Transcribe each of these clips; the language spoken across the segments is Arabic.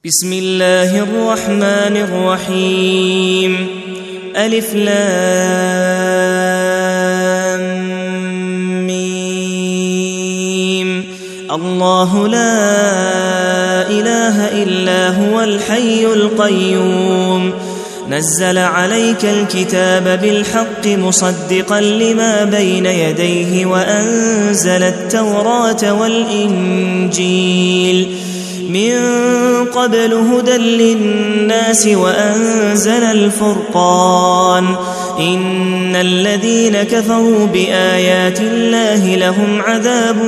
بسم الله الرحمن الرحيم. ألف لام ميم. الله لا إله إلا هو الحي القيوم نزل عليك الكتاب بالحق مصدقا لما بين يديه وأنزل التوراة والإنجيل من قبل هدى للناس وأنزل الفرقان إن الذين كفروا بآيات الله لهم عذاب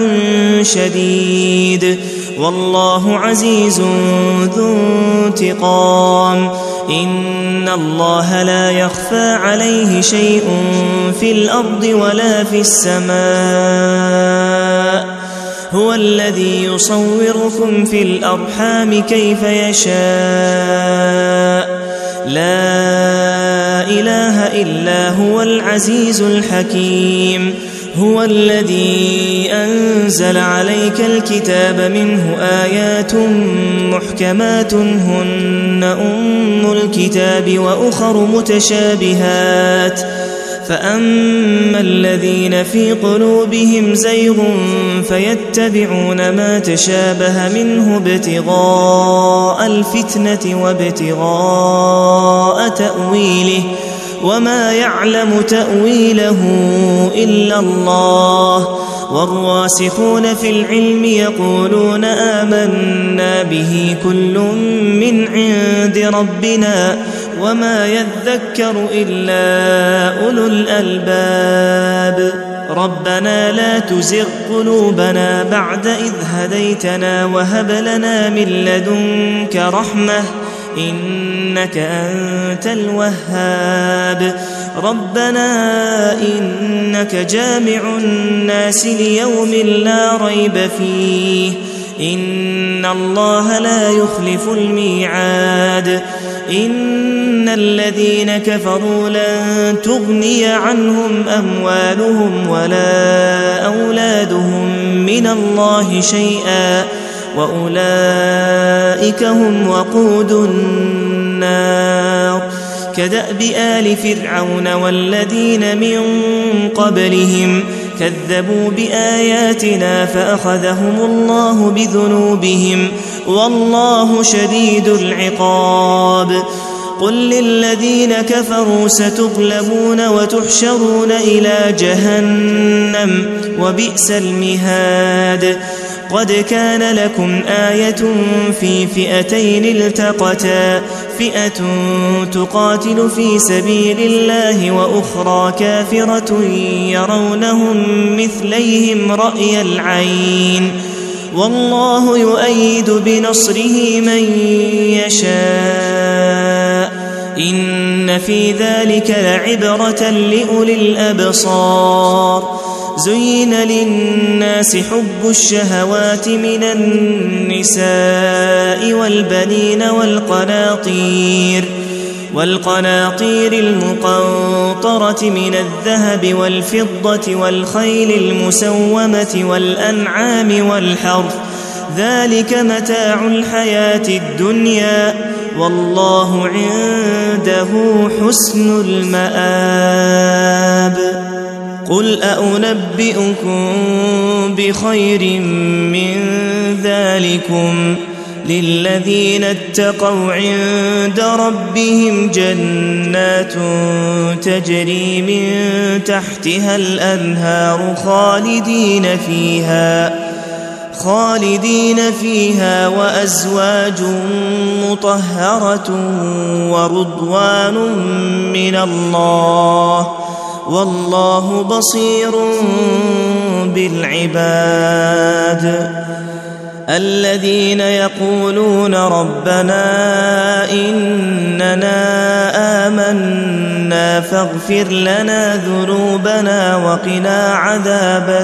شديد والله عزيز ذو انتقام. إن الله لا يخفى عليه شيء في الأرض ولا في السماء هو الذي يصوركم في الأرحام كيف يشاء لا إله إلا هو العزيز الحكيم. هو الذي أنزل عليك الكتاب منه آيات محكمات هن أم الكتاب وأخر متشابهات فأما الذين في قلوبهم زيغ فيتبعون ما تشابه منه ابتغاء الفتنة وابتغاء تأويله وما يعلم تأويله إلا الله والراسخون في العلم يقولون آمنا به كل من عند ربنا وما يذكر إلا أولو الألباب. ربنا لا تزغ قلوبنا بعد إذ هديتنا وهب لنا من لدنك رحمة إنك أنت الوهاب. ربنا إنك جامع الناس ليوم لا ريب فيه إن الله لا يخلف الميعاد. إن الذين كفروا لن تغني عنهم أموالهم ولا أولادهم من الله شيئا وأولئك هم وقود النار. كدأب آل فرعون والذين من قبلهم كذبوا بآياتنا فأخذهم الله بذنوبهم والله شديد العقاب. قل للذين كفروا ستغلبون وتحشرون إلى جهنم وبئس المهاد. قد كان لكم آية في فئتين التقتا فئة تقاتل في سبيل الله وأخرى كافرة يرونهم مثليهم رأي العين والله يؤيد بنصره من يشاء إن في ذلك لعبرة لأولي الأبصار. زين للناس حب الشهوات من النساء والبنين والقناطير المقنطرة من الذهب والفضة والخيل المسومة والأنعام والحرث ذلك متاع الحياة الدنيا والله عنده حسن المآب. قل أنبئكم بخير من ذلكم للذين اتقوا عند ربهم جنات تجري من تحتها الأنهار خالدين فيها وأزواج مطهرة ورضوان من الله والله بصير بالعباد. الذين يقولون ربنا إننا آمنا فاغفر لنا ذنوبنا وقنا عذاب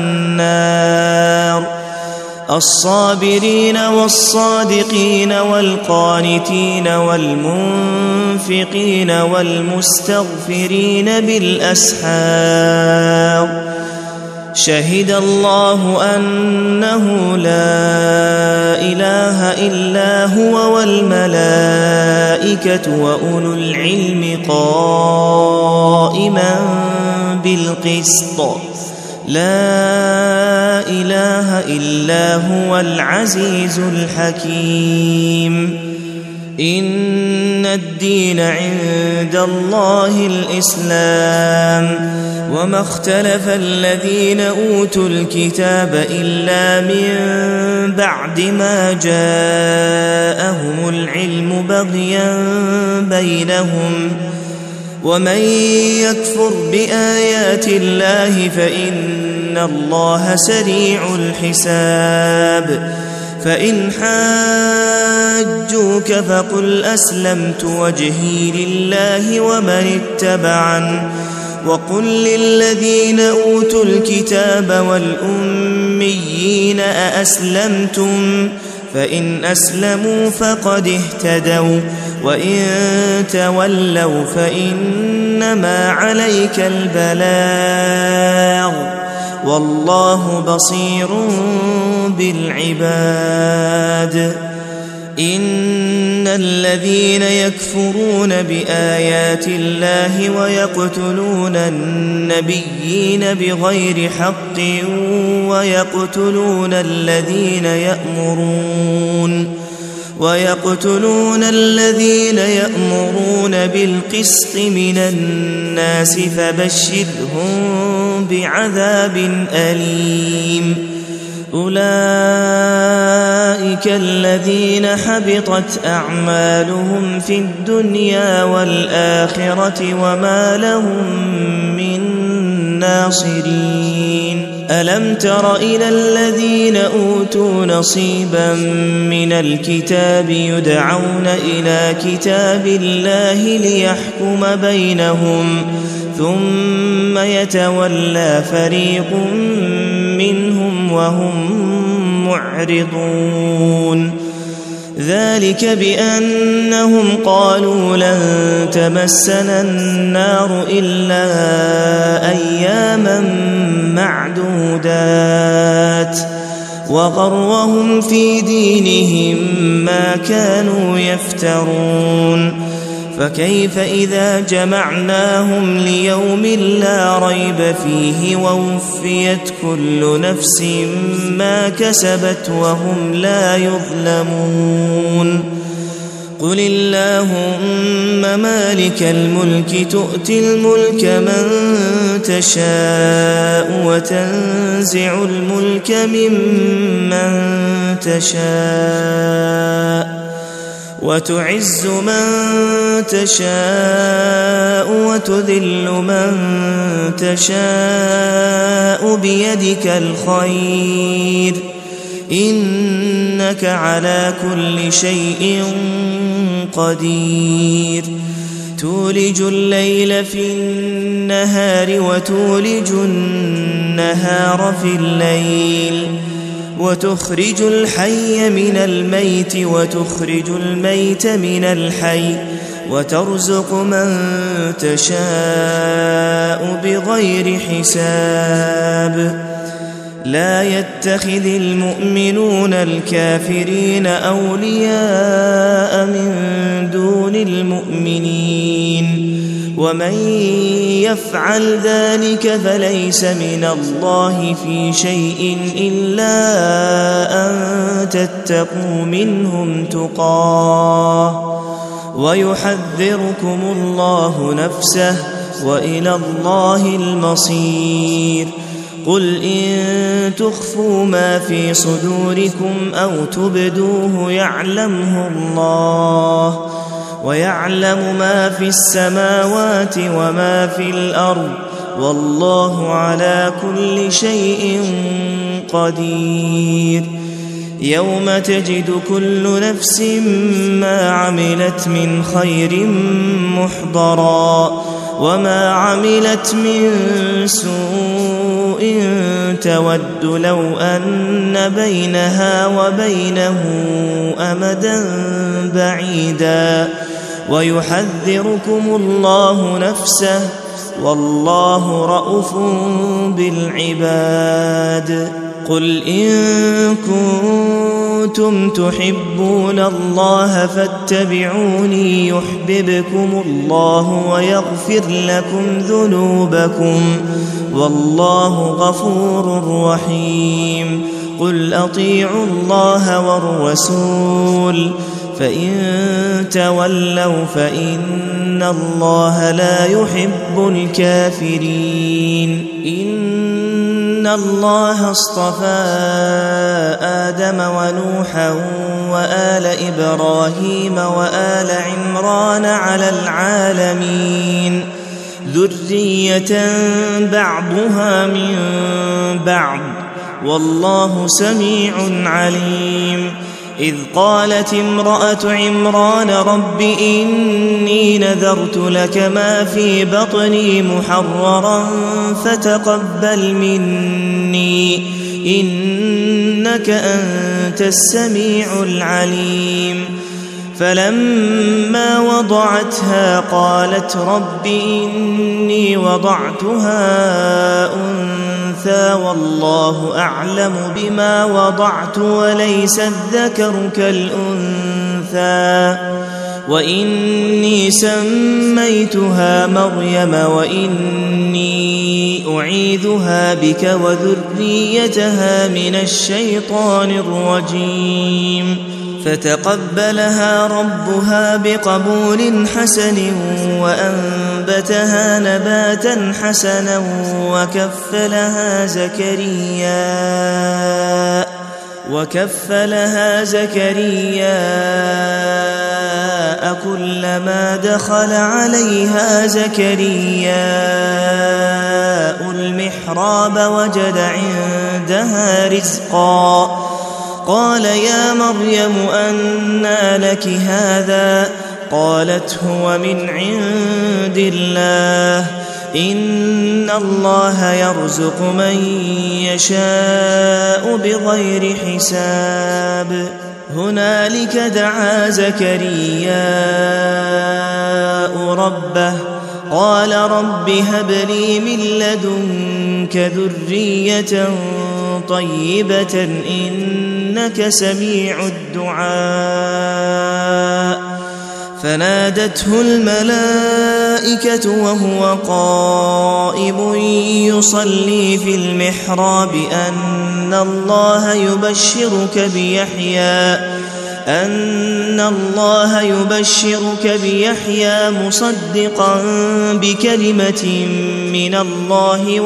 النار. الصابرين والصادقين والقانتين والمنفقين والمستغفرين بالأسحار شهد الله أنه لا إله إلا هو والملائكة وأولو العلم قائما بالقسط لا إله إلا هو العزيز الحكيم إن الدين عند الله الإسلام وما اختلف الذين أوتوا الكتاب إلا من بعد ما جاءهم العلم بغيا بينهم ومن يكفر بآيات الله فإن الله سريع الحساب فإن حاجوك فقل أسلمت وجهي لله ومن اتبعن وقل للذين أوتوا الكتاب والأميين أأسلمتم فإن أسلموا فقد اهتدوا وإن تولوا فإنما عليك البلاغ والله بصير بالعباد إن الذين يكفرون بآيات الله ويقتلون النبيين بغير حق ويقتلون الذين يأمرون بالقسط من الناس فبشرهم بعذاب أليم أولئك الذين حبطت أعمالهم في الدنيا والآخرة وما لهم من ناصرين ألم تر إلى الذين أوتوا نصيبا من الكتاب يدعون إلى كتاب الله ليحكم بينهم ثم يتولى فريق منهم وهم معرضون ذلك بأنهم قالوا لن تمسنا النار إلا أياما معدودات وغرهم في دينهم ما كانوا يفترون فكيف إذا جمعناهم ليوم لا ريب فيه ووفيت كل نفس ما كسبت وهم لا يظلمون قل اللهم مالك الملك تؤتي الملك من تشاء وتنزع الملك ممن تشاء وتعز من تشاء وتذل من تشاء بيدك الخير إنك على كل شيء قدير تولج الليل في النهار وتولج النهار في الليل وتخرج الحي من الميت وتخرج الميت من الحي وترزق من تشاء بغير حساب لا يتخذ المؤمنون الكافرين أولياء من دون المؤمنين ومن يفعل ذلك فليس من الله في شيء إلا أن تتقوا منهم تقاه ويحذركم الله نفسه وإلى الله المصير قل إن تخفوا ما في صدوركم أو تبدوه يعلمه الله ويعلم ما في السماوات وما في الأرض والله على كل شيء قدير يوم تجد كل نفس ما عملت من خير محضرا وما عملت من سوء تود لو أن بينها وبينه أمدا بعيدا ويحذركم الله نفسه والله رءوف بالعباد. قل إن كنتم تحبون الله فاتبعوني يحببكم الله ويغفر لكم ذنوبكم والله غفور رحيم. قل أطيعوا الله والرسول فإن تولوا فإن الله لا يحب الكافرين. إن الله اصطفى آدم ونوحا وآل إبراهيم وآل عمران على العالمين ذرية بعضها من بعض والله سميع عليم. إذ قالت امرأة عمران رب إني نذرت لك ما في بطني محررا فتقبل مني إنك أنت السميع العليم. فلما وضعتها قالت رب إني وضعتها أنثى والله أعلم بما وضعت وليس الذكر كالأنثى وإني سميتها مريم وإني أعيذها بك وذريتها من الشيطان الرجيم. فتقبلها ربها بقبول حسن وأنبتها نباتا حسنا وكفلها زكريا كلما دخل عليها زكرياء المحراب وجد عندها رزقا قال يا مريم أنى لك هذا قالت هو من عند الله إن الله يرزق من يشاء بغير حساب. هنالك دعا زكرياء ربه قال رب هب لي من لدنك ذرية طيبة إنك سميع الدعاء. فنادته الملائكة وهو قائم يصلي في المحراب أن الله يبشرك بيحيى مصدقا بكلمة من الله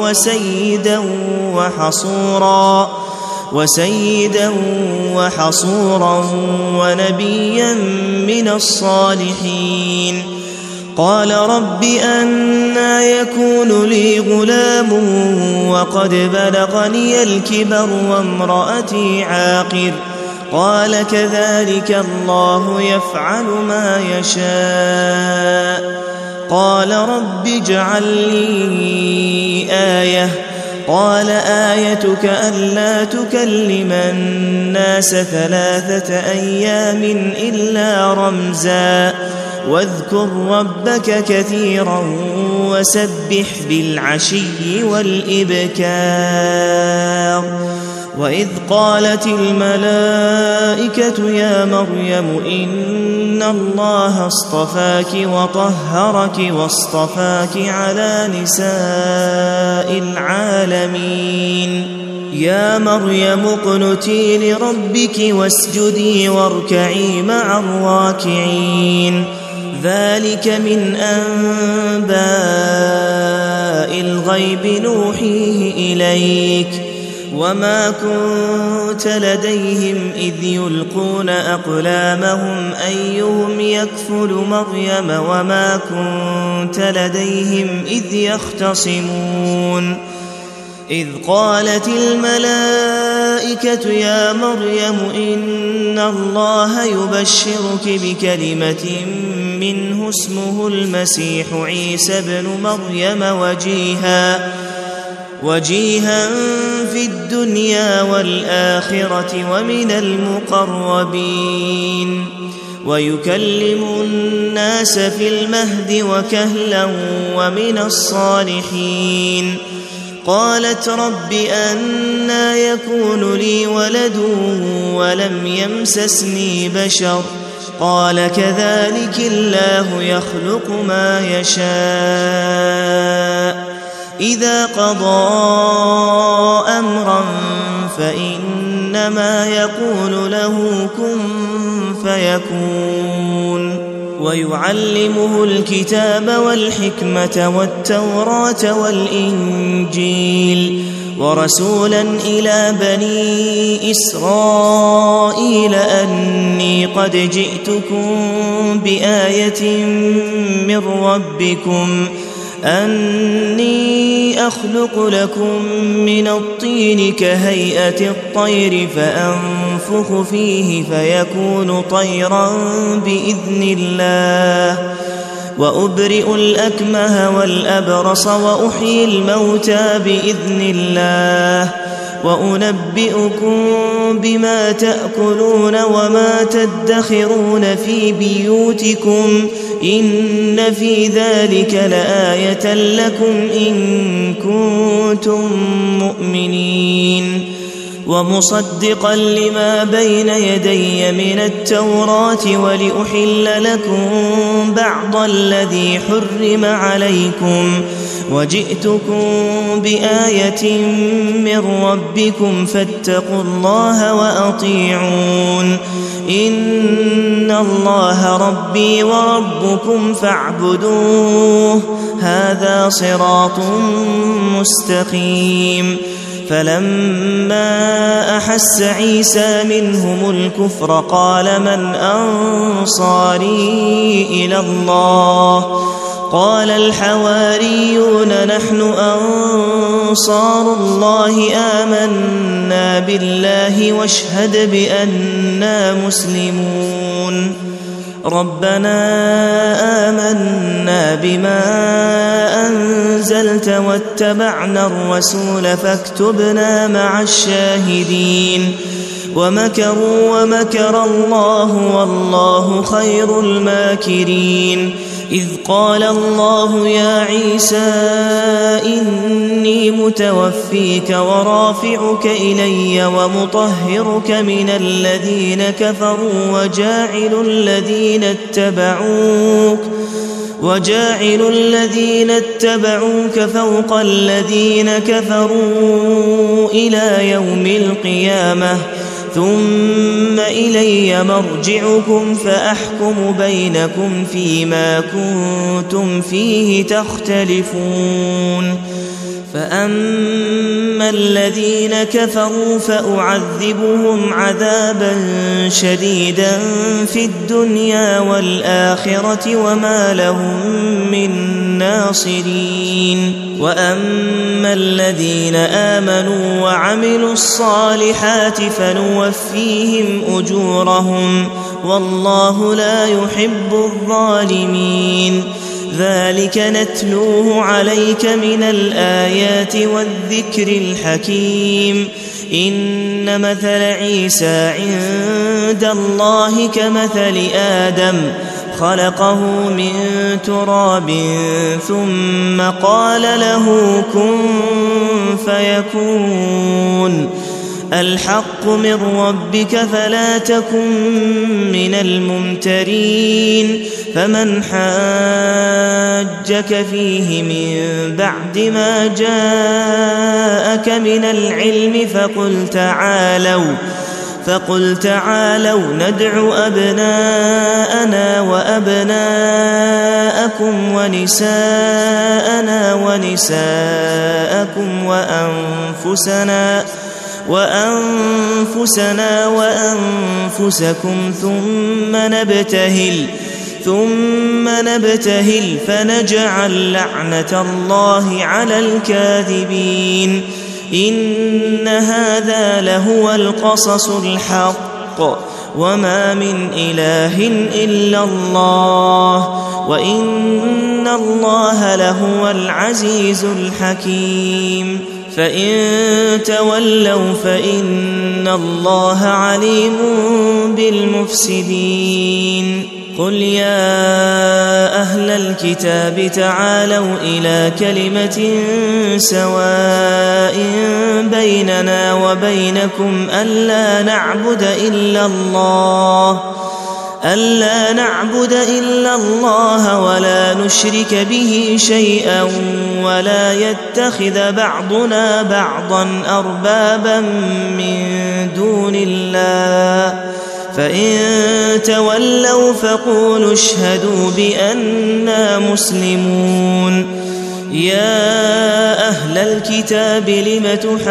وسيدا وحصورا ونبيا من الصالحين. قال رب أنى يكون لي غلام وقد بلغني الكبر وامرأتي عاقر قال كذلك الله يفعل ما يشاء. قال رب اجعل لي آية قال آيتك ألا تكلم الناس 3 أيام إلا رمزا واذكر ربك كثيرا وسبح بالعشي والإبكار. وإذ قالت الملائكة يا مريم إن الله اصطفاك وطهرك واصطفاك على نساء العالمين. يا مريم اقنتي لربك واسجدي واركعي مع الراكعين. ذلك من أنباء الغيب نوحيه إليك وما كنت لديهم إذ يلقون أقلامهم أيهم يكفل مريم وما كنت لديهم إذ يختصمون. إذ قالت الملائكة يا مريم إن الله يبشرك بكلمة منه اسمه المسيح عيسى ابن مريم وجيها في الدنيا والآخرة ومن المقربين. ويكلم الناس في المهد وكهلا ومن الصالحين. قالت رب أنى يكون لي ولد ولم يمسسني بشر قال كذلك الله يخلق ما يشاء إذا قضى أمرا فإنما يقول له كن فيكون. ويعلمه الكتاب والحكمة والتوراة والإنجيل ورسولا إلى بني إسرائيل أني قد جئتكم بآية من ربكم أني أخلق لكم من الطين كهيئة الطير فأنفخ فيه فيكون طيرا بإذن الله وأبرئ الأكمه والأبرص وأحيي الموتى بإذن الله وأنبئكم بما تأكلون وما تدخرون في بيوتكم إن في ذلك لآية لكم إن كنتم مؤمنين. ومصدقا لما بين يدي من التوراة ولأحل لكم بعض الذي حرم عليكم وجئتكم بآية من ربكم فاتقوا الله وأطيعون إن الله ربي وربكم فاعبدوه هذا صراط مستقيم. فلما أحس عيسى منهم الكفر قال من أنصاري إلى الله قال الحواريون نحن أنصار الله آمنا بالله واشهد بأننا مسلمون. ربنا آمنا بما أنزلت واتبعنا الرسول فاكتبنا مع الشاهدين. ومكروا ومكر الله والله خير الماكرين. إذ قال الله يا عيسى إني متوفيك ورافعك إلي ومطهرك من الذين كفروا وجاعل الذين اتبعوك فوق الذين كفروا إلى يوم القيامة ثم إلي مرجعكم فأحكم بينكم فيما كنتم فيه تختلفون. فأما الذين كفروا فأعذبهم عذابا شديدا في الدنيا والآخرة وما لهم من ناصرين. وأما الذين آمنوا وعملوا الصالحات فنوفيهم أجورهم والله لا يحب الظالمين. ذلك نتلوه عليك من الآيات والذكر الحكيم. إن مثل عيسى عند الله كمثل آدم خلقه من تراب ثم قال له كن فيكون. الحق من ربك فلا تكن من الممترين. فمن حاجك فيه من بعد ما جاءك من العلم فقل تعالوا ندع أبناءنا وأبناءكم ونساءنا ونساءكم وأنفسنا وأنفسكم ثم نبتهل فنجعل لعنة الله على الكاذبين. إن هذا لهو القصص الحق وما من إله إلا الله وإن الله لهو العزيز الحكيم. فإن تولوا فإن الله عليم بالمفسدين قل يا أهل الكتاب تعالوا إلى كلمة سواء بيننا وبينكم ألا نعبد إلا الله ولا نشرك به شيئا ولا يتخذ بعضنا بعضا أربابا من دون الله فإن تولوا فقولوا اشهدوا بأننا مسلمون يا أهل الكتاب لم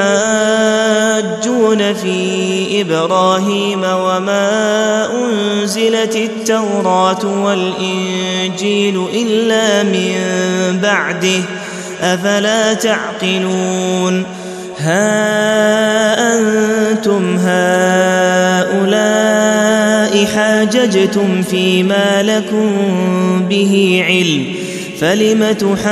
تحاجون في إبراهيم وما أنزلت التوراة والإنجيل إلا من بعده أفلا تعقلون ها أنتم هؤلاء حاججتم فيما لكم به علم فلم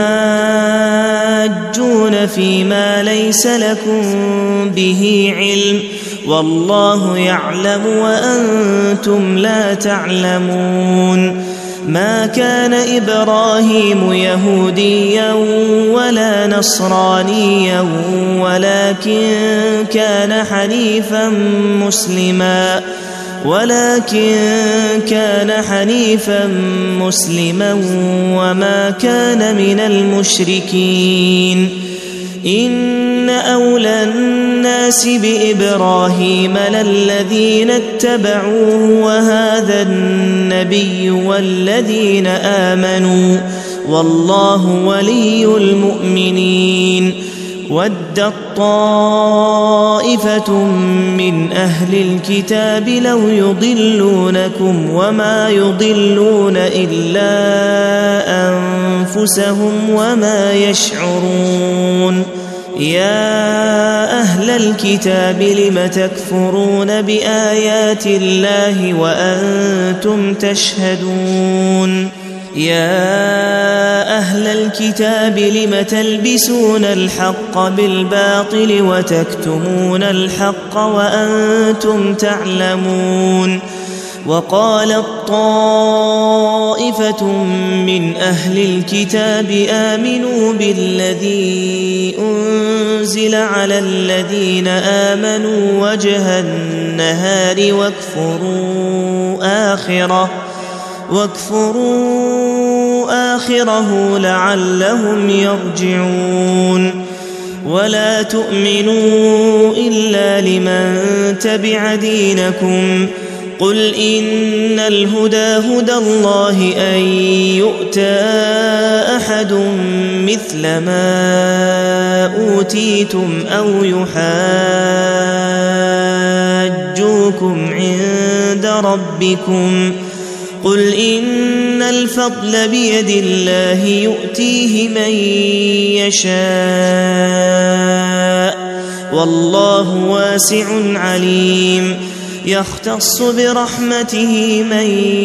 تحاجون فيما ليس لكم به علم والله يعلم وأنتم لا تعلمون ما كان إبراهيم يهوديا ولا نصرانيا ولكن كان حنيفا مسلما وما كان من المشركين إن أولى الناس بإبراهيم للذين اتبعوه وهذا النبي والذين آمنوا والله ولي المؤمنين ودت طائفة من أهل الكتاب لو يضلونكم وما يضلون إلا أنفسهم وما يشعرون يا أهل الكتاب لم تكفرون بآيات الله وأنتم تشهدون يا أهل الكتاب لم تلبسون الحق بالباطل وتكتمون الحق وأنتم تعلمون وقالت طائفة من أهل الكتاب آمنوا بالذي أنزل على الذين آمنوا وجه النهار واكفروا آخره لعلهم يرجعون ولا تؤمنوا إلا لمن تبع دينكم قل إن الهدى هدى الله أن يؤتى أحد مثل ما أوتيتم أو يحاجوكم عند ربكم قل إن الفضل بيد الله يؤتيه من يشاء والله واسع عليم يختص برحمته من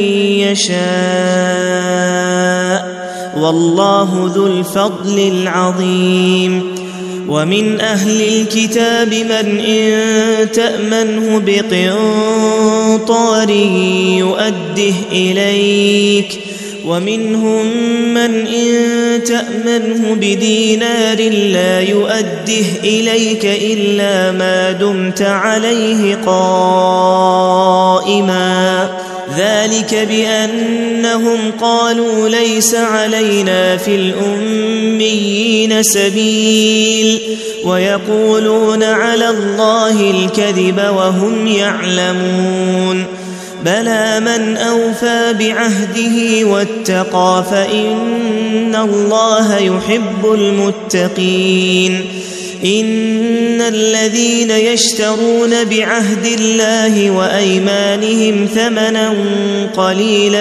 يشاء والله ذو الفضل العظيم ومن أهل الكتاب من إن تأمنه بقنطار يؤده إليك ومنهم من إن تأمنه بدينار لا يؤده إليك إلا ما دمت عليه قائما ذلك بأنهم قالوا ليس علينا في الأميين سبيل ويقولون على الله الكذب وهم يعلمون بلى من أوفى بعهده واتقى فإن الله يحب المتقين إن الذين يشترون بعهد الله وأيمانهم ثمنا قليلا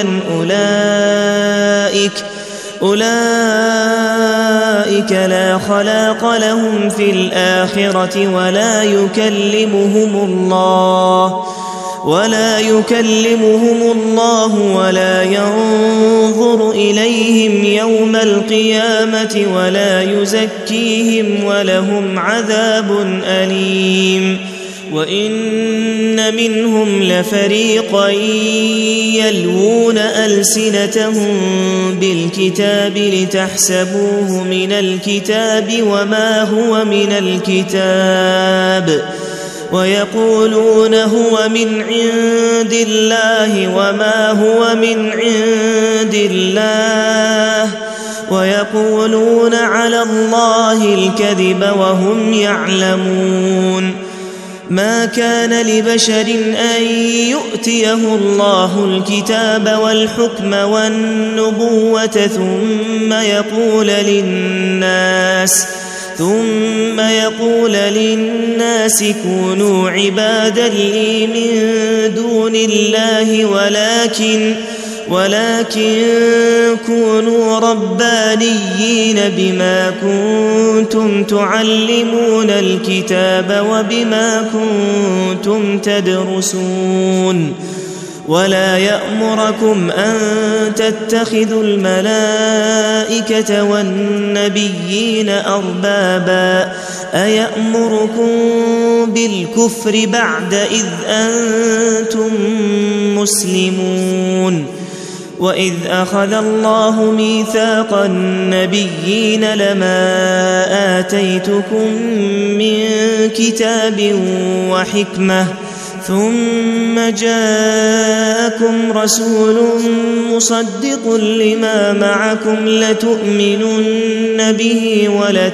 أولئك لا خلاق لهم في الآخرة ولا يكلمهم الله ولا ينظر إليهم يوم القيامة ولا يزكيهم ولهم عذاب أليم. وإن منهم لفريقا يلوون ألسنتهم بالكتاب لتحسبوه من الكتاب وما هو من الكتاب ويقولون هو من عند الله وما هو من عند الله ويقولون على الله الكذب وهم يعلمون. ما كان لبشر أن يؤتيه الله الكتاب والحكم والنبوة ثم يقول للناس كونوا عبادا لي من دون الله ولكن كونوا ربانيين بما كنتم تعلمون الكتاب وبما كنتم تدرسون. ولا يأمركم أن تتخذوا الملائكة والنبيين أربابا أيأمركم بالكفر بعد إذ أنتم مسلمون. وإذ أخذ الله ميثاق النبيين لما آتيتكم من كتاب وحكمة ثم جاءكم رسول مصدق لما معكم لتؤمنن به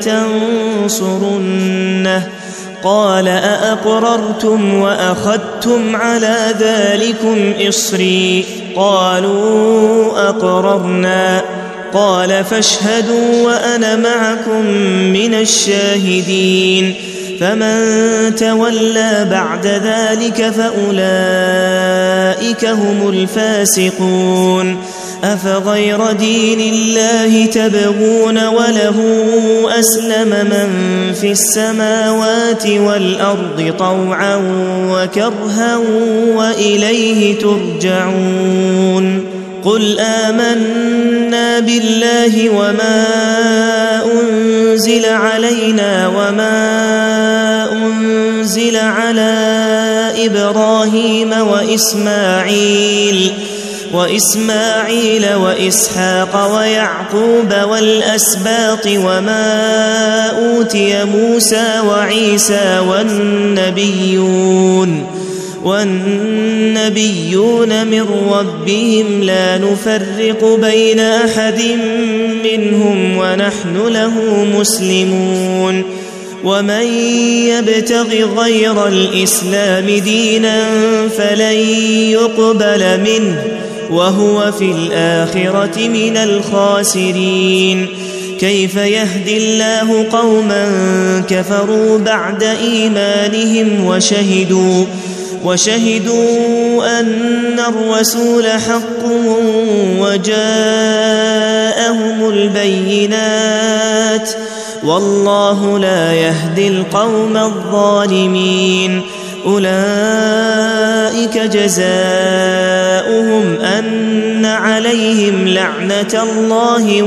ولتنصرنه قال أأقررتم وأخذتم على ذلكم إصري قالوا أقررنا قال فاشهدوا وأنا معكم من الشاهدين. فمن تولى بعد ذلك فأولئك هم الفاسقون. أفغير دين الله تبغون وله أسلم من في السماوات والأرض طوعا وكرها وإليه ترجعون. قل آمنا بالله وما أنزل علينا وما أنزل على إبراهيم وإسماعيل وإسحاق ويعقوب والأسباط وما أوتي موسى وعيسى والنبيون من ربهم لا نفرق بين أحد منهم ونحن له مسلمون. ومن يبتغ غير الإسلام دينا فلن يقبل منه وهو في الآخرة من الخاسرين. كيف يهدي الله قوما كفروا بعد إيمانهم وشهدوا أن الرسول حق وجاءهم البينات والله لا يهدي القوم الظالمين. أولئك جزاؤهم أن عليهم لعنة الله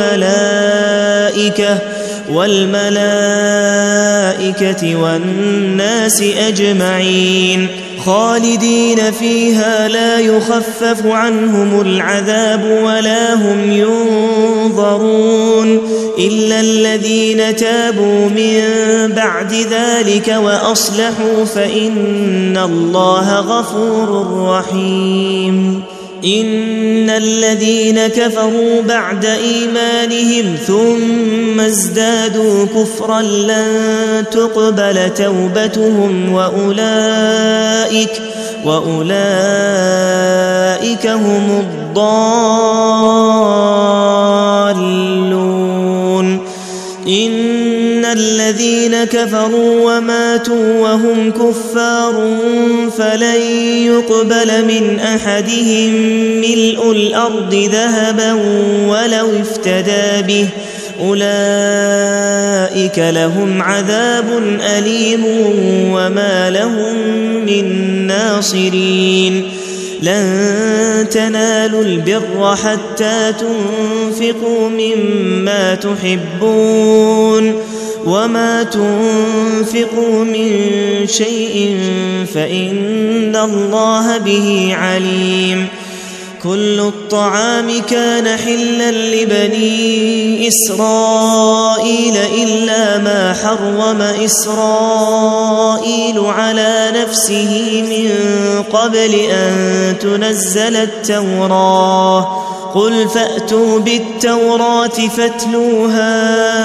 والملائكة والناس أجمعين خالدين فيها لا يخفف عنهم العذاب ولا هم ينظرون إلا الذين تابوا من بعد ذلك وأصلحوا فإن الله غفور رحيم. إن الذين كفروا بعد إيمانهم ثم ازدادوا كفرا لن تقبل توبتهم وأولئك هم الضالون. إن الذين كفروا وماتوا وهم كفار فلن يقبل من أحدهم ملء الأرض ذهبا ولو افتدى به أولئك لهم عذاب أليم وما لهم من ناصرين لن تنالوا البر حتى تنفقوا مما تحبون وما تنفقوا من شيء فإن الله به عليم كل الطعام كان حلا لبني إسرائيل إلا ما حرم إسرائيل على نفسه من قبل أن تنزل التوراة قل فأتوا بالتوراة فاتلوها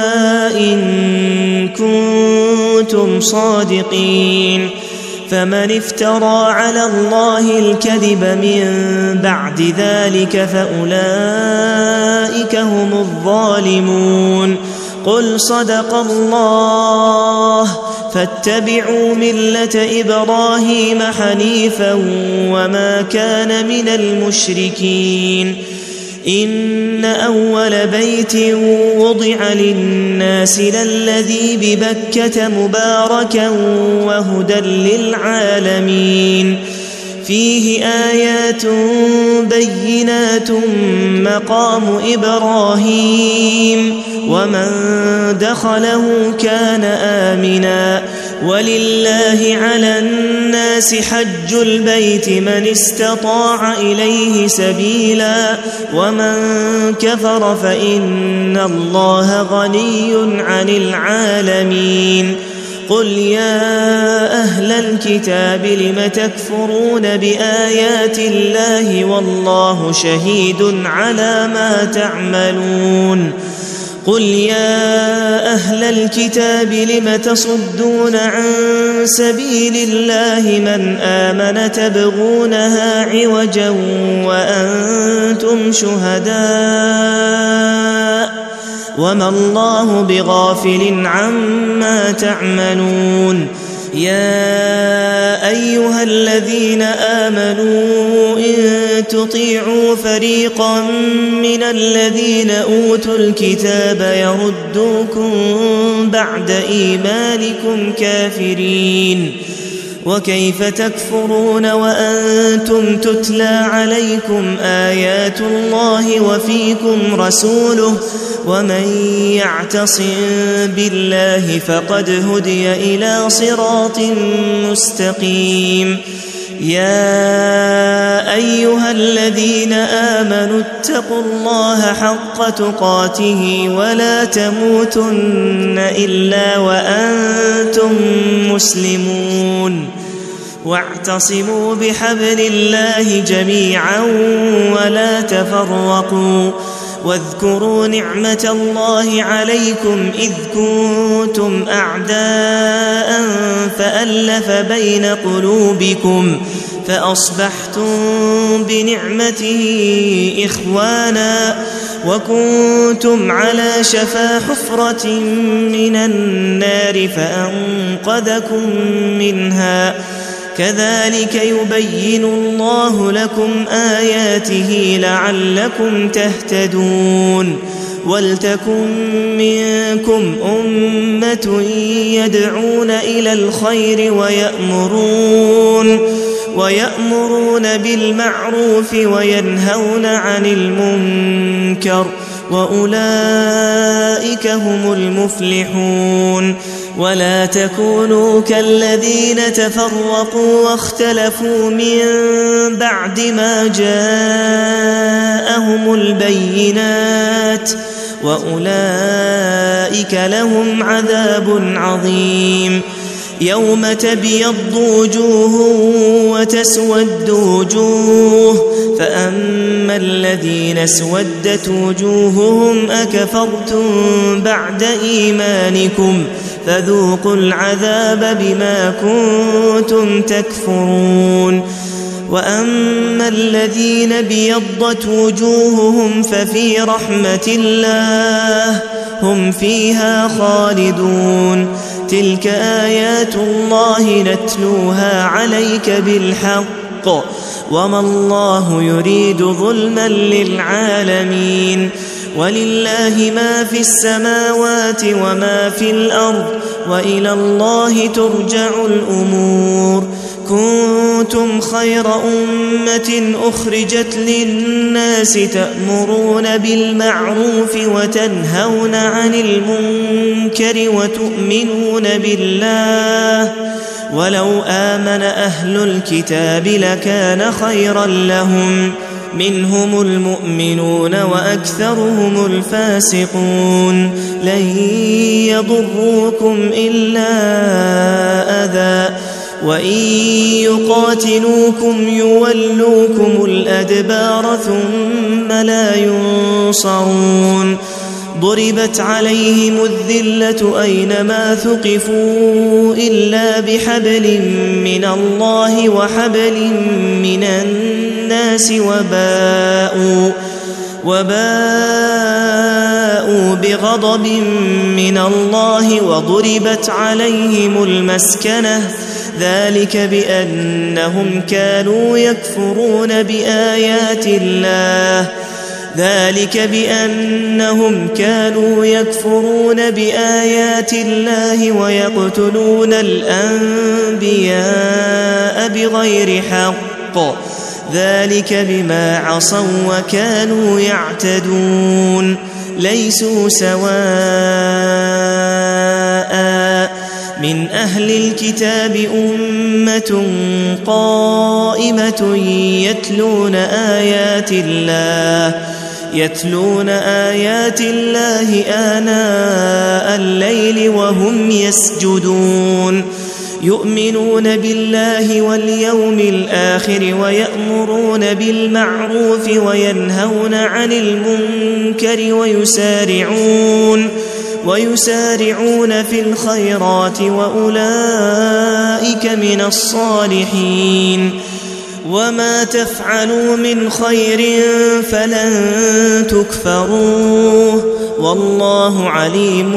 إن كنتم صادقين فمن افترى على الله الكذب من بعد ذلك فأولئك هم الظالمون قل صدق الله فاتبعوا ملة إبراهيم حنيفا وما كان من المشركين إن أول بيت وضع للناس للذي ببكة مباركا وهدى للعالمين فيه آيات بينات مقام إبراهيم ومن دخله كان آمنا ولله على الناس حج البيت من استطاع إليه سبيلا ومن كفر فإن الله غني عن العالمين قل يا أهل الكتاب لم تكفرون بآيات الله والله شهيد على ما تعملون قل يا أهل الكتاب لم تصدون عن سبيل الله من آمن تبغونها عوجا وأنتم شهداء وما الله بغافل عما تعملون يا أيها الذين آمنوا إن تطيعوا فريقا من الذين أوتوا الكتاب يردوكم بعد إيمانكم كافرين وكيف تكفرون وأنتم تتلى عليكم آيات الله وفيكم رسوله ومن يعتصم بالله فقد هدي إلى صراط مستقيم يا أيها الذين آمنوا اتقوا الله حق تقاته ولا تموتن إلا وأنتم مسلمون واعتصموا بحبل الله جميعا ولا تفرقوا واذكروا نعمة الله عليكم إذ كنتم أعداء فألف بين قلوبكم فأصبحتم بنعمته إخوانا وكنتم على شفا حفرة من النار فأنقذكم منها كذلك يبين الله لكم آياته لعلكم تهتدون ولتكن منكم أمة يدعون إلى الخير ويأمرون بالمعروف وينهون عن المنكر وأولئك هم المفلحون ولا تكونوا كالذين تفرقوا واختلفوا من بعد ما جاءهم البينات وأولئك لهم عذاب عظيم يوم تبيض وجوه وتسود وجوه فأما الذين اسودت وجوههم أكفرتم بعد إيمانكم فذوقوا العذاب بما كنتم تكفرون وأما الذين بيضت وجوههم ففي رحمة الله هم فيها خالدون تلك آيات الله نتلوها عليك بالحق وما الله يريد ظلما للعالمين ولله ما في السماوات وما في الأرض وإلى الله ترجع الأمور. كنتم خير أمة أخرجت للناس تأمرون بالمعروف وتنهون عن المنكر وتؤمنون بالله، ولو آمن أهل الكتاب لكان خيرا لهم، منهم المؤمنون وأكثرهم الفاسقون. لن يضروكم إلا أذى، وإن يقاتلوكم يولوكم الأدبار ثم لا ينصرون. ضربت عليهم الذلة أينما ثقفوا إلا بحبل من الله وحبل من الناس وباءوا بغضب من الله وضربت عليهم المسكنة، ذلك بأنهم كانوا يكفرون بآيات الله ويقتلون الأنبياء بغير حق، ذلك بما عصوا وكانوا يعتدون. ليسوا سواء من أهل الكتاب أمة قائمة يتلون آيات الله آناء الليل وهم يسجدون، يؤمنون بالله واليوم الآخر ويأمرون بالمعروف وينهون عن المنكر ويسارعون في الخيرات وأولئك من الصالحين. وما تفعلوا من خير فلن تكفروه، والله عليم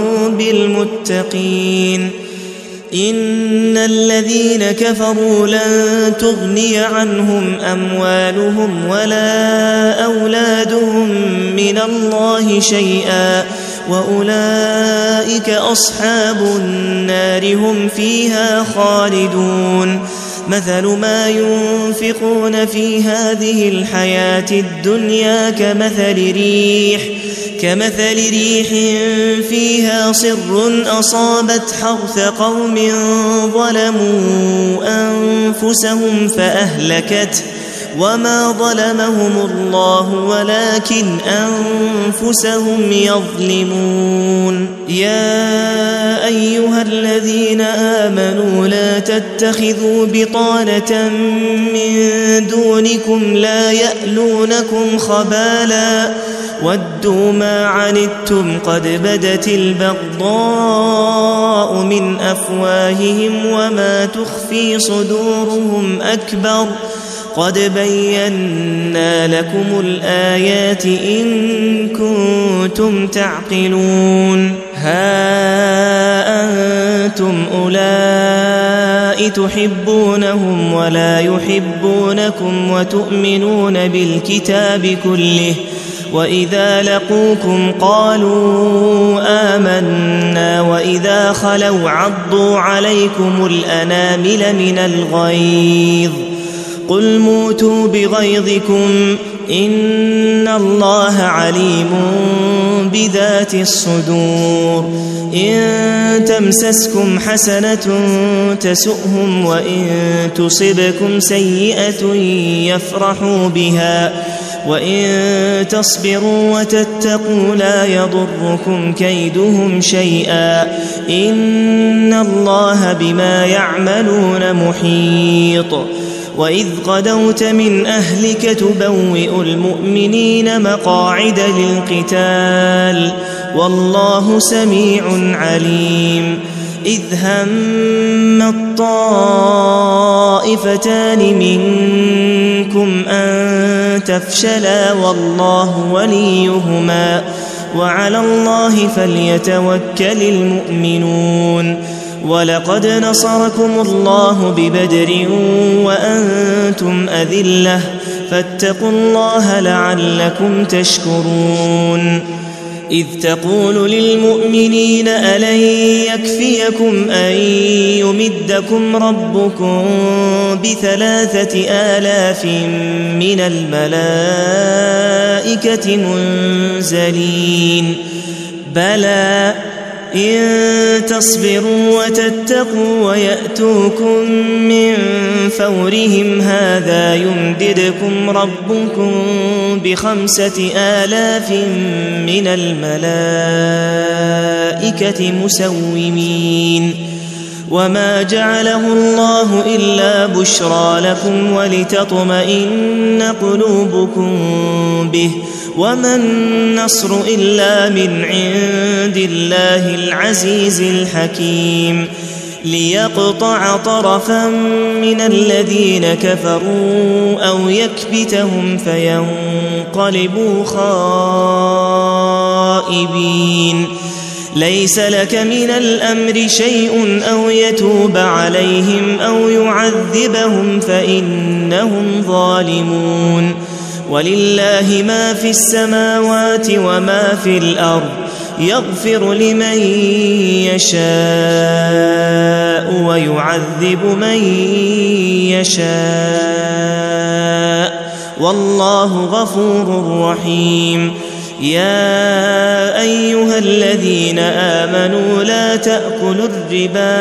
بالمتقين. إن الذين كفروا لن تغني عنهم أموالهم ولا أولادهم من الله شيئا، وأولئك أصحاب النار هم فيها خالدون. مثل ما ينفقون في هذه الحياة الدنيا كمثل ريح فيها صر أصابت حرث قوم ظلموا أنفسهم فأهلكته، وما ظلمهم الله ولكن أنفسهم يظلمون. يا أيها الذين آمنوا لا تتخذوا بطانة من دونكم لا يألونكم خبالا ودوا ما عنتم قد بدت البغضاء من أفواههم وما تخفي صدورهم أكبر قد بينا لكم الآيات إن كنتم تعقلون. ها أنتم أولئك تحبونهم ولا يحبونكم وتؤمنون بالكتاب كله، وإذا لقوكم قالوا آمنا وإذا خلوا عضوا عليكم الأنامل من الغيظ قل موتوا بغيظكم إن الله عليم بذات الصدور. إن تمسسكم حسنة تسؤهم وإن تصبكم سيئة يفرحوا بها وإن تصبروا وتتقوا لا يضركم كيدهم شيئا إن الله بما يعملون محيط. وإذ غدوت من أهلك تبوئ المؤمنين مقاعد للقتال والله سميع عليم. إذ هم الطائفتان منكم أن تفشلا والله وليهما وعلى الله فليتوكل المؤمنون. ولقد نصركم الله ببدر وأنتم أذلة فاتقوا الله لعلكم تشكرون إذ تقول للمؤمنين ألن يكفيكم أن يمدكم ربكم ب3,000 من الملائكة منزلين بلى إن تصبروا وتتقوا ويأتوكم من فورهم هذا يمددكم ربكم ب5,000 من الملائكة مسومين وما جعله الله إلا بشرى لكم ولتطمئن قلوبكم به وما النصر إلا من عند الله العزيز الحكيم ليقطع طرفا من الذين كفروا أو يكبتهم فينقلبوا خائبين ليس لك من الأمر شيء أو يتوب عليهم أو يعذبهم فإنهم ظالمون ولله ما في السماوات وما في الأرض يغفر لمن يشاء ويعذب من يشاء والله غفور رحيم يا أيها الذين آمنوا لا تأكلوا الربا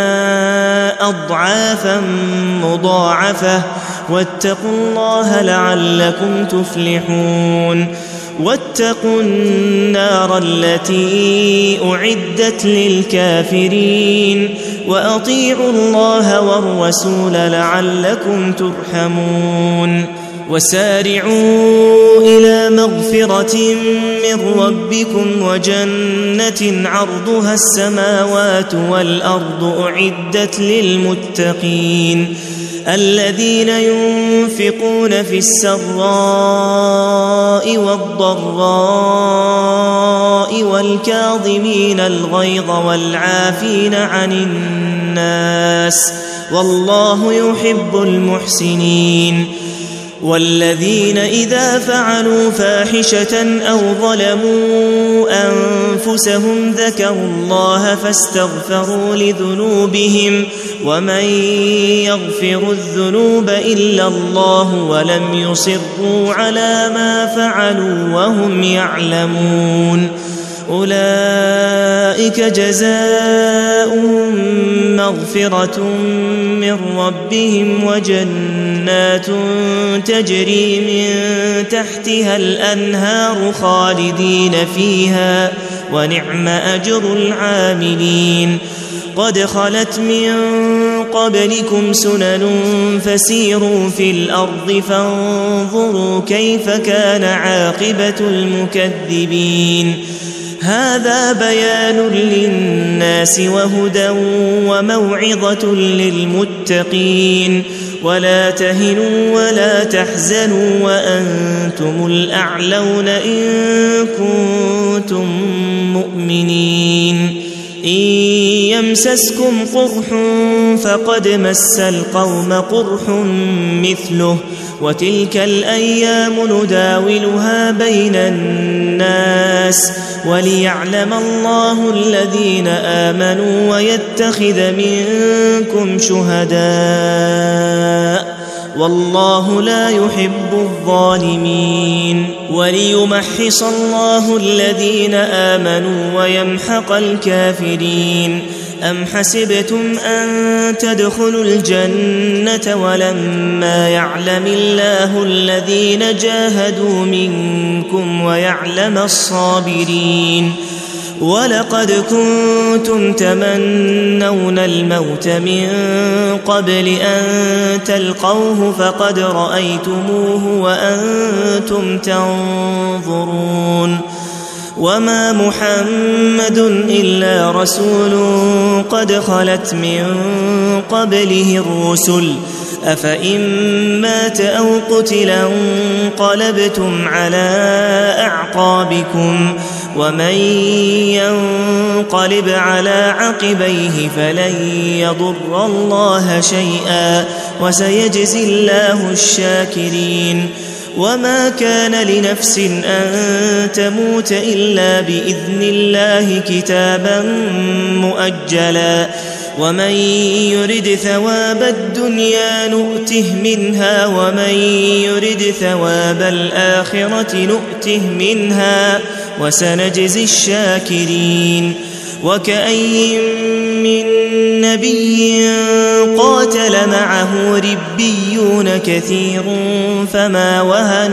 أضعافا مضاعفة واتقوا الله لعلكم تفلحون واتقوا النار التي أعدت للكافرين وأطيعوا الله والرسول لعلكم ترحمون وسارعوا إلى مغفرة من ربكم وجنة عرضها السماوات والأرض أعدت للمتقين الذين ينفقون في السراء والضراء والكاظمين الغيظ والعافين عن الناس والله يحب المحسنين والذين إذا فعلوا فاحشة أو ظلموا أنفسهم ذكروا الله فاستغفروا لذنوبهم ومن يغفر الذنوب إلا الله ولم يصروا على ما فعلوا وهم يعلمون أولئك جزاؤهم مغفرة من ربهم وجنات تجري من تحتها الأنهار خالدين فيها ونعم أجر العاملين قد خلت من قبلكم سنن فسيروا في الأرض فانظروا كيف كان عاقبة المكذبين هذا بيان للناس وهدى وموعظة للمتقين ولا تهنوا ولا تحزنوا وأنتم الأعلون إن كنتم مؤمنين إن يمسسكم قرح فقد مس القوم قرح مثله وتلك الأيام نداولها بين الناس وليعلم الله الذين آمنوا ويتخذ منكم شهداء والله لا يحب الظالمين وليمحص الله الذين آمنوا ويمحق الكافرين أم حسبتم أن تدخلوا الجنة ولما يعلم الله الذين جاهدوا منكم ويعلم الصابرين ولقد كنتم تمنون الموت من قبل أن تلقوه فقد رأيتموه وأنتم تنظرون وما محمد إلا رسول قد خلت من قبله الرسل أفإن مات أو قتل انقلبتم على أعقابكم ومن ينقلب على عقبيه فلن يضر الله شيئا وسيجزي الله الشاكرين وما كان لنفس أن تموت إلا بإذن الله كتابا مؤجلا ومن يرد ثواب الدنيا نؤته منها ومن يرد ثواب الآخرة نؤته منها وسنجزي الشاكرين وكأي من نبي قاتل معه ربيون كثير فما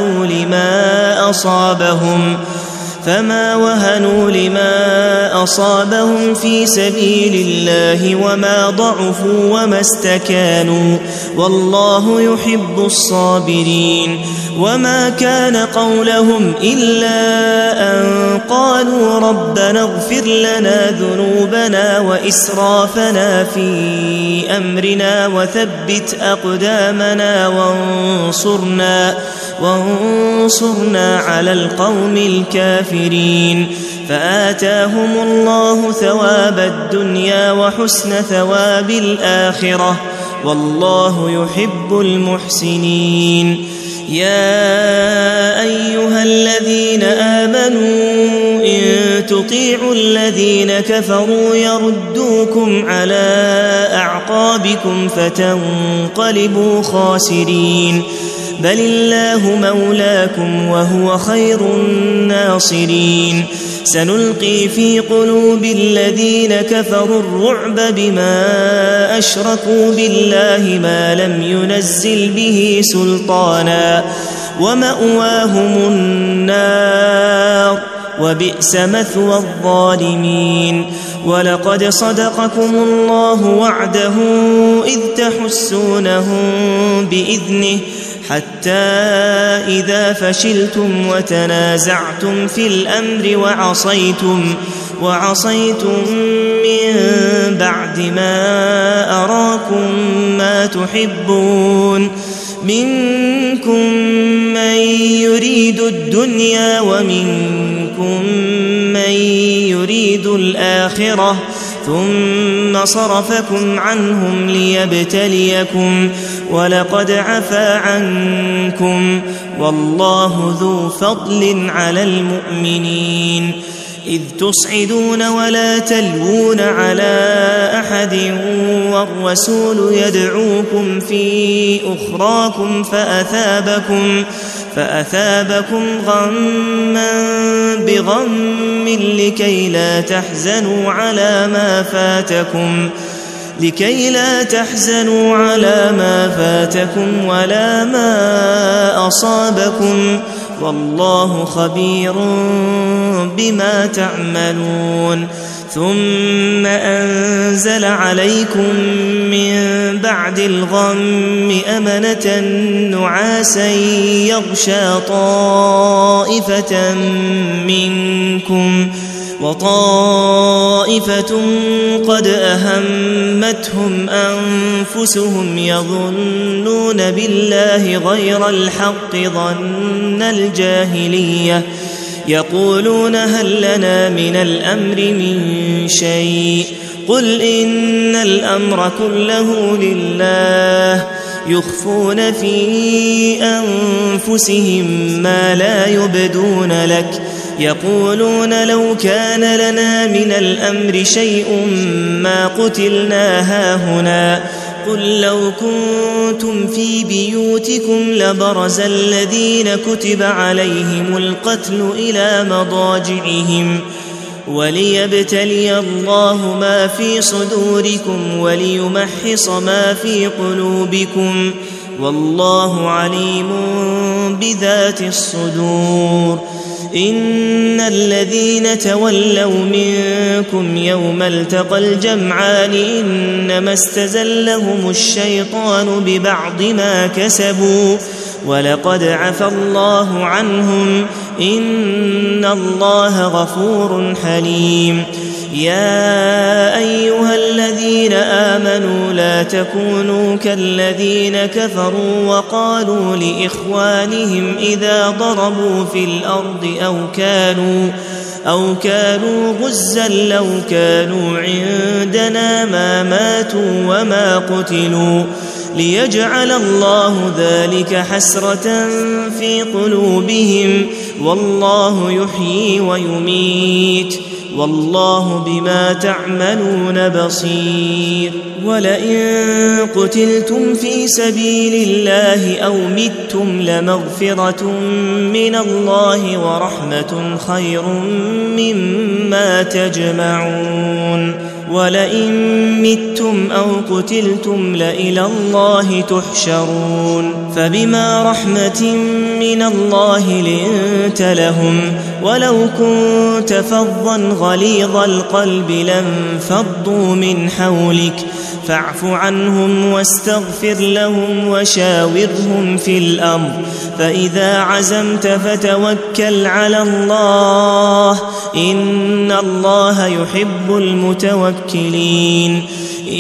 وهنوا لما أصابهم في سبيل الله وما ضعفوا وما استكانوا والله يحب الصابرين وما كان قولهم إلا أن قالوا ربنا اغفر لنا ذنوبنا وإسرافنا في أمرنا وثبت أقدامنا وانصرنا على القوم الكافرين فآتاهم الله ثواب الدنيا وحسن ثواب الآخرة والله يحب المحسنين يا أيها الذين آمنوا إن تطيعوا الذين كفروا يردوكم على أعقابكم فتنقلبوا خاسرين بل الله مولاكم وهو خير الناصرين سنلقي في قلوب الذين كفروا الرعب بما أشركوا بالله ما لم ينزل به سلطانا ومأواهم النار وبئس مثوى الظالمين ولقد صدقكم الله وعده إذ تحسونهم بإذنه حتى إذا فشلتم وتنازعتم في الأمر وعصيتم من بعد ما أراكم ما تحبون منكم من يريد الدنيا ومنكم من يريد الآخرة ثم صرفكم عنهم ليبتليكم ولقد عفا عنكم والله ذو فضل على المؤمنين إذ تصعدون ولا تلوون على أحد والرسول يدعوكم في أخراكم فأثابكم غما بغم لكي لا تحزنوا على ما فاتكم ولا ما أصابكم والله خبير بما تعملون ثم أنزل عليكم من بعد الغم أمنة نعاسا يغشى طائفة منكم وطائفة قد أهمتهم أنفسهم يظنون بالله غير الحق ظن الجاهلية يقولون هل لنا من الأمر من شيء قل إن الأمر كله لله يخفون في أنفسهم ما لا يبدون لك يقولون لو كان لنا من الأمر شيء ما قتلنا هاهنا قل لو كنتم في بيوتكم لبرز الذين كتب عليهم القتل إلى مضاجعهم وليبتلي الله ما في صدوركم وليمحص ما في قلوبكم والله عليم بذات الصدور إن الذين تولوا منكم يوم التقى الجمعان إنما استزلهم الشيطان ببعض ما كسبوا ولقد عفى الله عنهم إن الله غفور حليم يا أيها الذين آمنوا لا تكونوا كالذين كفروا وقالوا لإخوانهم إذا ضربوا في الأرض أو كانوا غزا لو كانوا عندنا ما ماتوا وما قتلوا ليجعل الله ذلك حسرة في قلوبهم والله يحيي ويميت والله بما تعملون بصير ولئن قتلتم في سبيل الله أو متم لمغفرة من الله ورحمة خير مما تجمعون ولئن متم أو قتلتم لإلى الله تحشرون فبما رحمة من الله لنت لهم ولو كنت فظا غليظ القلب لانفضوا من حولك فاعف عنهم واستغفر لهم وشاورهم في الأمر فإذا عزمت فتوكل على الله إن الله يحب المتوكلين إن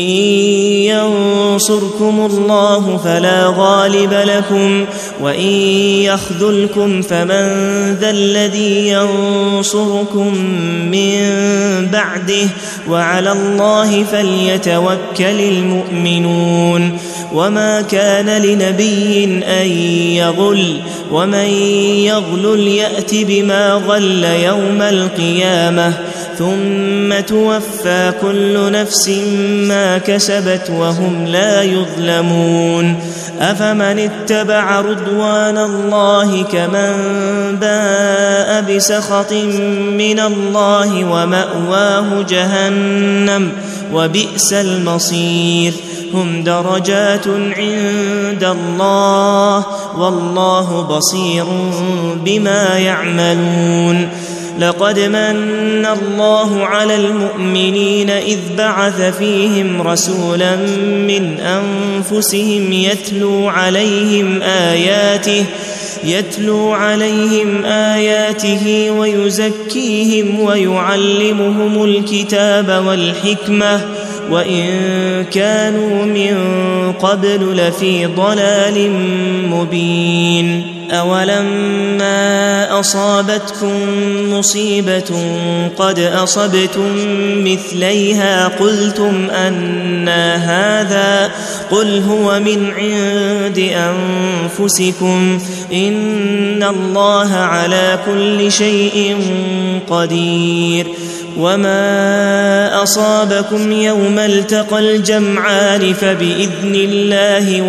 ينصركم الله فلا غالب لكم وإن يخذلكم فمن ذا الذي ينصركم من بعده وعلى الله فليتوكل المؤمنون وما كان لنبي أن يغل ومن يغلل يأت بما غل يوم القيامة ثم توفى كل نفس ما كسبت وهم لا يظلمون أفمن اتبع رضوان الله كمن باء بسخط من الله ومأواه جهنم وبئس المصير هم درجات عند الله والله بصير بما يعملون لقد من الله على المؤمنين إذ بعث فيهم رسولا من أنفسهم يتلو عليهم آياته ويزكيهم ويعلمهم الكتاب والحكمة وإن كانوا من قبل لفي ضلال مبين أولما أصابتكم مصيبة قد أصبتم مثليها قلتم أنى هذا قل هو من عند أنفسكم إن الله على كل شيء قدير وما أصابكم يوم التقى الجمعان فبإذن الله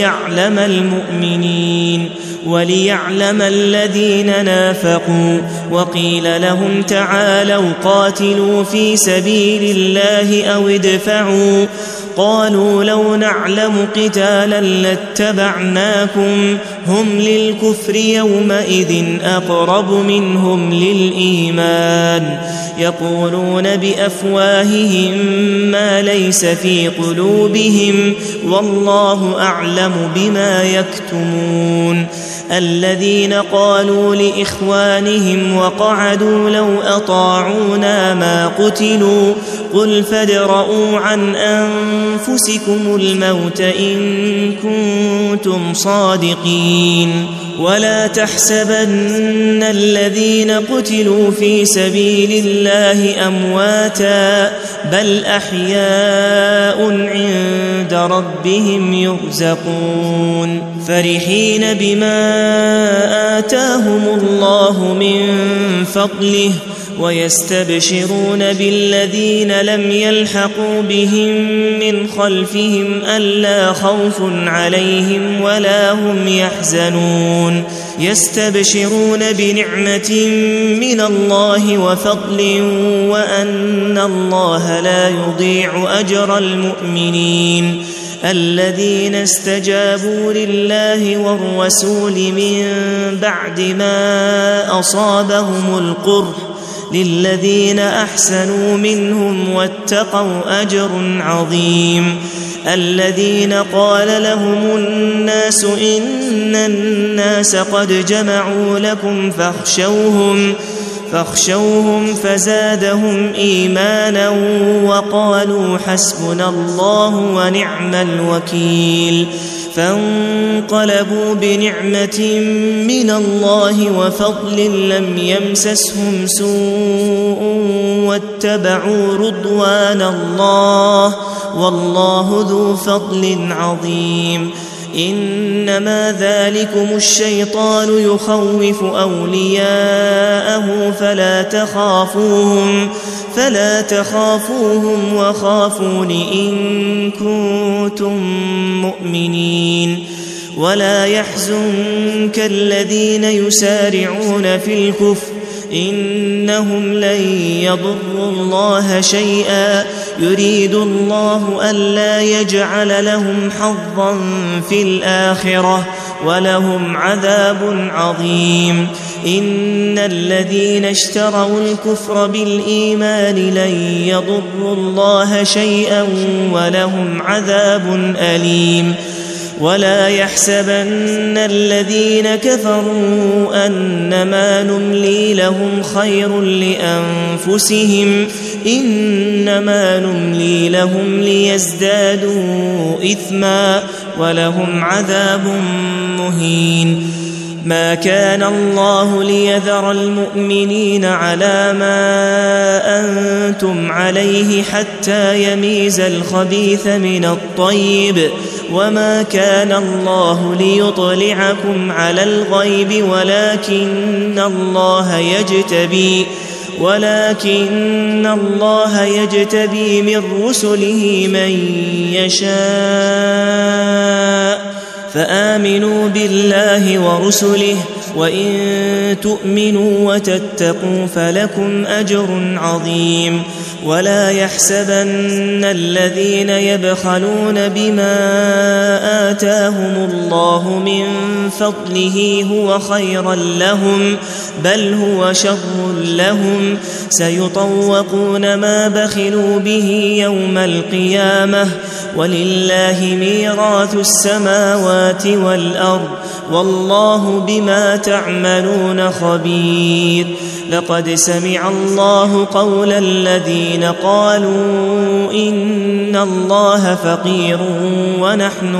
وليعلم الذين نافقوا وقيل لهم تعالوا قاتلوا في سبيل الله أو ادفعوا قالوا لو نعلم قتالا لاتبعناكم هم للكفر يومئذ أقرب منهم للإيمان يقولون بأفواههم ما ليس في قلوبهم والله أعلم بما يكتمون الذين قالوا لإخوانهم وقعدوا لو أطاعونا ما قتلوا قل فادرءوا عن أنفسكم الموت إن كنتم صادقين ولا تحسبن الذين قتلوا في سبيل الله أمواتا بل أحياء عند ربهم يرزقون فرحين بما آتاهم الله من فضله ويستبشرون بالذين لم يلحقوا بهم من خلفهم ألا خوف عليهم ولا هم يحزنون يستبشرون بنعمة من الله وفضل وأن الله لا يضيع أجر المؤمنين الذين استجابوا لله والرسول من بعد ما أصابهم القرح للذين أحسنوا منهم واتقوا أجر عظيم الذين قال لهم الناس إن الناس قد جمعوا لكم فاخشوهم فزادهم إيمانا وقالوا حسبنا الله ونعم الوكيل فانقلبوا بنعمة من الله وفضل لم يمسسهم سوء واتبعوا رضوان الله والله ذو فضل عظيم. إنما ذلكم الشيطان يخوف أولياءه فلا تخافوهم وخافون إن كنتم مؤمنين. ولا يحزنك الذين يسارعون في الكفر إنهم لن يضروا الله شيئا يريد الله ألا يجعل لهم حظا في الآخرة ولهم عذاب عظيم. إن الذين اشتروا الكفر بالإيمان لن يضروا الله شيئا ولهم عذاب أليم. ولا يحسبن الذين كفروا أنما نملي لهم خير لأنفسهم إنما نملي لهم ليزدادوا إثما ولهم عذاب مهين. ما كان الله ليذر المؤمنين على ما أنتم عليه حتى يميز الخبيث من الطيب وما كان الله ليطلعكم على الغيب ولكن الله يجتبي من رسله من يشاء فآمنوا بالله ورسله وإن تؤمنوا وتتقوا فلكم أجر عظيم. ولا يحسبن الذين يبخلون بما آتاهم الله من فضله هو خيرا لهم بل هو شر لهم سيطوقون ما بخلوا به يوم القيامة ولله ميراث السماوات والأرض والله بما تعملون خبير. لقد سمع الله قول الذين قالوا إن الله فقير ونحن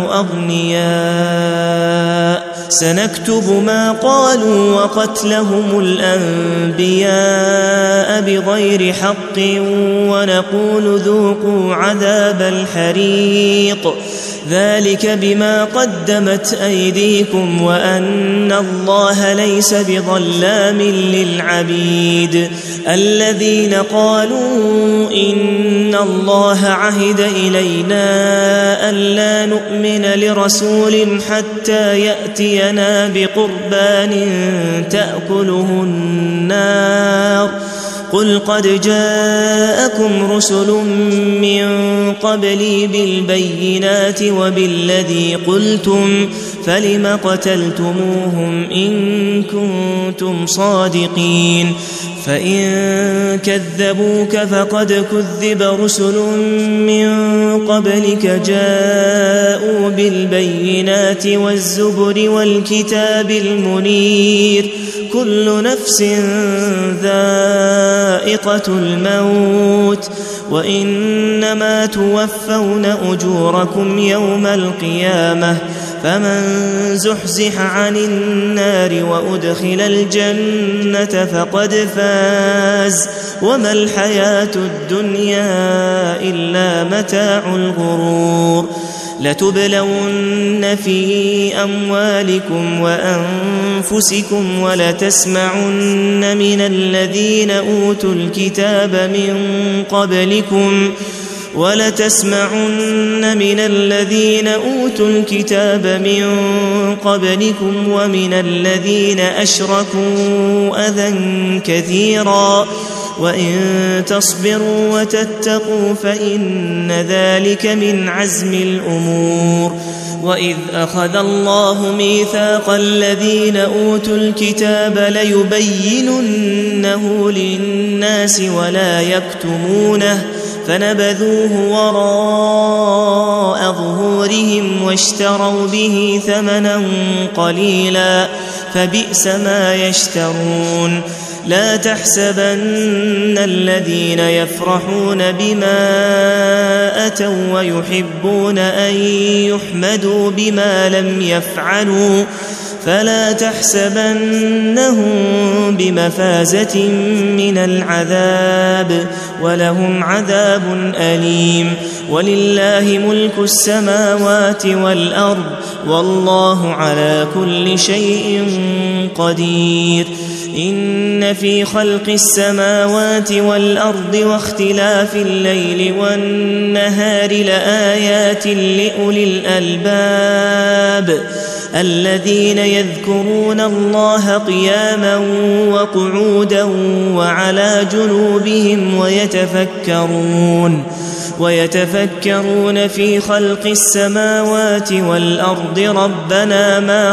أغنياء سنكتب ما قالوا وقتلهم الأنبياء بغير حق ونقول ذوقوا عذاب الحريق ذلك بما قدمت أيديكم وأن الله ليس بظلام للعبيد. الذين قالوا إن الله عهد إلينا ألا نؤمن لرسول حتى يأتينا بقربان تأكله النار قل قد جاءكم رسل من قبلي بالبينات وبالذي قلتم فلم قتلتموهم إن كنتم صادقين. فإن كذبوك فقد كذب رسل من قبلك جاءوا بالبينات والزبر والكتاب المنير كل نفس ذائقة الموت وإنما توفون أجوركم يوم القيامة فمن زحزح عن النار وأدخل الجنة فقد فاز وما الحياة الدنيا إلا متاع الغرور. لتبلون في أموالكم وأنفسكم ولتسمعن من الذين أوتوا الكتاب من قبلكم ومن الذين أشركوا أذى كثيرا وإن تصبروا وتتقوا فإن ذلك من عزم الأمور. وإذ أخذ الله ميثاق الذين أوتوا الكتاب ليبيننه للناس ولا يكتمونه فنبذوه وراء ظهورهم واشتروا به ثمنا قليلا فبئس ما يشترون. لا تحسبن الذين يفرحون بما أتوا ويحبون أن يحمدوا بما لم يفعلوا فلا تحسبنهم بمفازة من العذاب ولهم عذاب أليم ولله ملك السماوات والأرض والله على كل شيء قدير إن في خلق السماوات والأرض واختلاف الليل والنهار لآيات لأولي الألباب الذين يذكرون الله قياما وقعودا وعلى جنوبهم ويتفكرون في خلق السماوات والأرض ربنا ما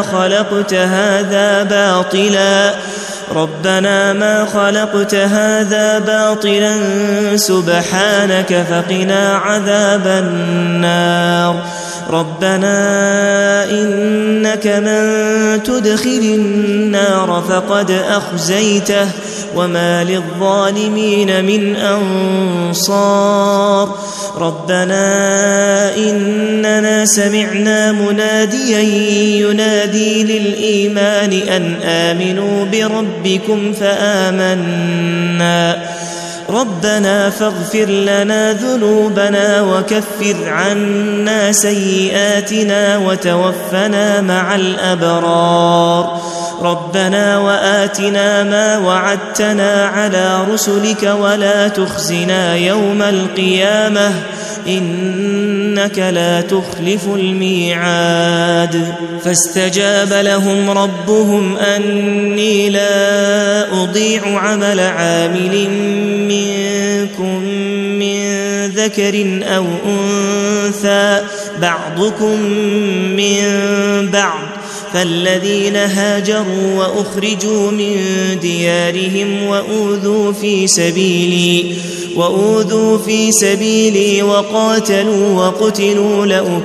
خلقت هذا باطلا سبحانك فقنا عذاب النار ربنا إنك من تدخل النار فقد أخزيته وما للظالمين من أنصار ربنا إننا سمعنا مناديا ينادي للإيمان أن آمنوا بربكم فآمنا ربنا فاغفر لنا ذنوبنا وكفر عنا سيئاتنا وتوفنا مع الأبرار ربنا وآتنا ما وعدتنا على رسلك ولا تخزنا يوم القيامة إنك لا تخلف الميعاد فاستجاب لهم ربهم أني لا أضيع عمل عامل منكم من ذكر أو أنثى بعضكم من بعض فالذين هاجروا وأخرجوا من ديارهم وأوذوا في سبيلي وقاتلوا وقتلوا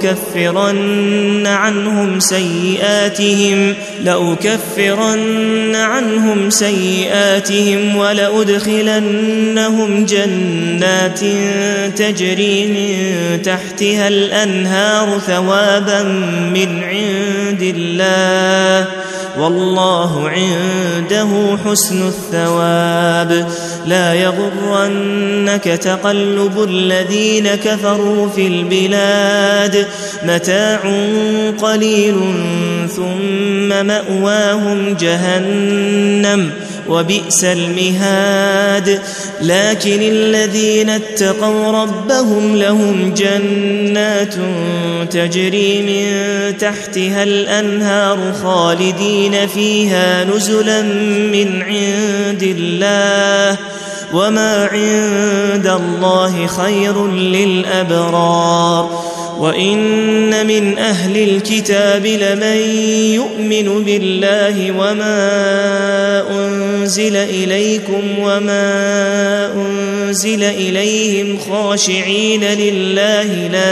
لأكفرن عنهم سيئاتهم ولأدخلنهم جنات تجري من تحتها الأنهار ثوابا من عند الله والله عنده حسن الثواب لا يغرنك تقلب الذين كفروا في البلاد متاع قليل ثم مأواهم جهنم وبئس المهاد لكن الذين اتقوا ربهم لهم جنات تجري من تحتها الأنهار خالدين فيها نزلا من عند الله وما عند الله خير للأبرار وإن من أهل الكتاب لمن يؤمن بالله وما أنزل إليكم وما أنزل إليهم خاشعين لله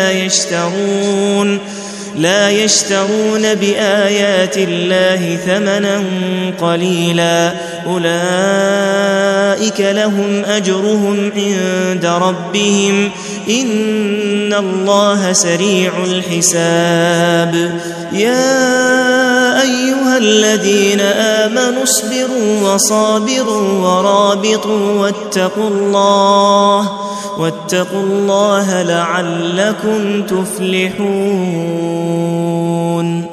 لا يشترون بآيات الله ثمنا قليلا أولئك لهم أجرهم عند ربهم إن الله سريع الحساب يا أيها الذين آمنوا اصبروا وصابروا ورابطوا واتقوا الله لعلكم تفلحون